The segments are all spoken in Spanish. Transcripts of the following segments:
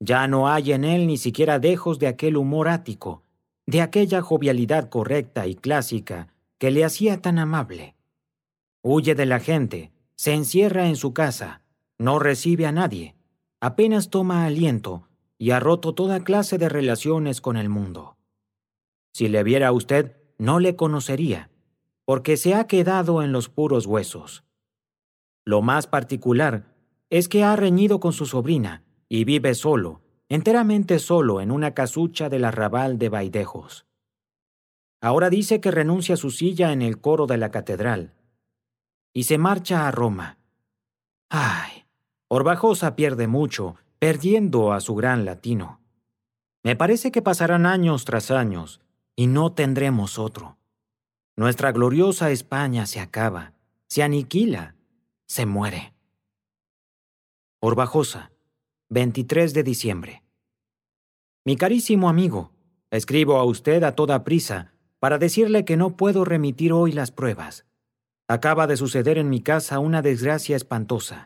Ya no hay en él ni siquiera dejos de aquel humor ático, de aquella jovialidad correcta y clásica que le hacía tan amable. Huye de la gente, se encierra en su casa, no recibe a nadie, apenas toma aliento y ha roto toda clase de relaciones con el mundo. Si le viera a usted, no le conocería, porque se ha quedado en los puros huesos. Lo más particular es que ha reñido con su sobrina y vive solo, enteramente solo en una casucha del arrabal de Vaidejos. Ahora dice que renuncia a su silla en el coro de la catedral y se marcha a Roma. ¡Ay! Orbajosa pierde mucho, perdiendo a su gran latino. Me parece que pasarán años tras años y no tendremos otro. Nuestra gloriosa España se acaba, se aniquila, se muere. Orbajosa, 23 de diciembre. Mi carísimo amigo, escribo a usted a toda prisa para decirle que no puedo remitir hoy las pruebas. Acaba de suceder en mi casa una desgracia espantosa.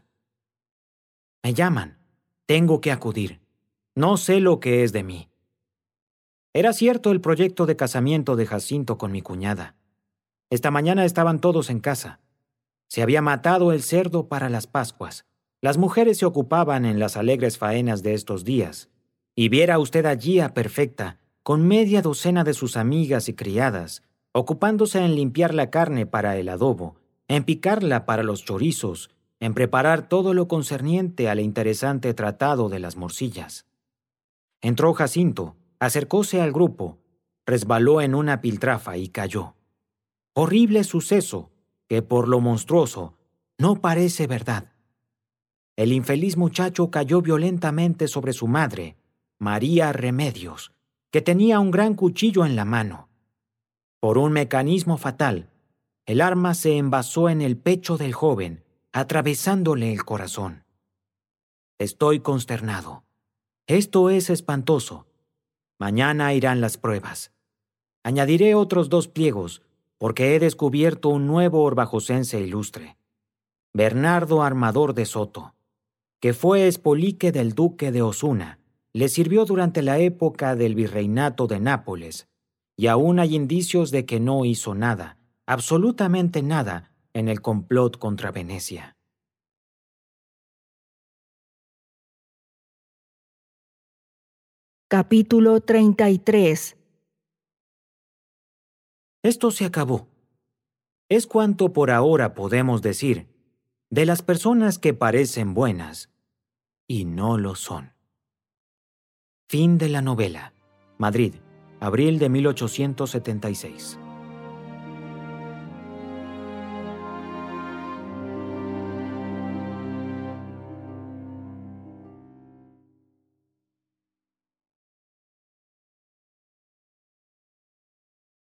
Me llaman. Tengo que acudir. No sé lo que es de mí. Era cierto el proyecto de casamiento de Jacinto con mi cuñada. Esta mañana estaban todos en casa. Se había matado el cerdo para las Pascuas. Las mujeres se ocupaban en las alegres faenas de estos días. Y viera usted allí a Perfecta, con media docena de sus amigas y criadas, ocupándose en limpiar la carne para el adobo, en picarla para los chorizos, en preparar todo lo concerniente al interesante tratado de las morcillas. Entró Jacinto, acercóse al grupo, resbaló en una piltrafa y cayó. Horrible suceso, que por lo monstruoso no parece verdad. El infeliz muchacho cayó violentamente sobre su madre, María Remedios, que tenía un gran cuchillo en la mano. Por un mecanismo fatal, el arma se envasó en el pecho del joven, atravesándole el corazón. Estoy consternado. Esto es espantoso. Mañana irán las pruebas. Añadiré otros 2 pliegos, porque he descubierto un nuevo orbajosense ilustre. Bernardo Armador de Soto, que fue espolique del duque de Osuna, le sirvió durante la época del virreinato de Nápoles, y aún hay indicios de que no hizo nada, absolutamente nada, en el complot contra Venecia. Capítulo 33. Esto se acabó. Es cuanto por ahora podemos decir de las personas que parecen buenas y no lo son. Fin de la novela. Madrid, abril de 1876.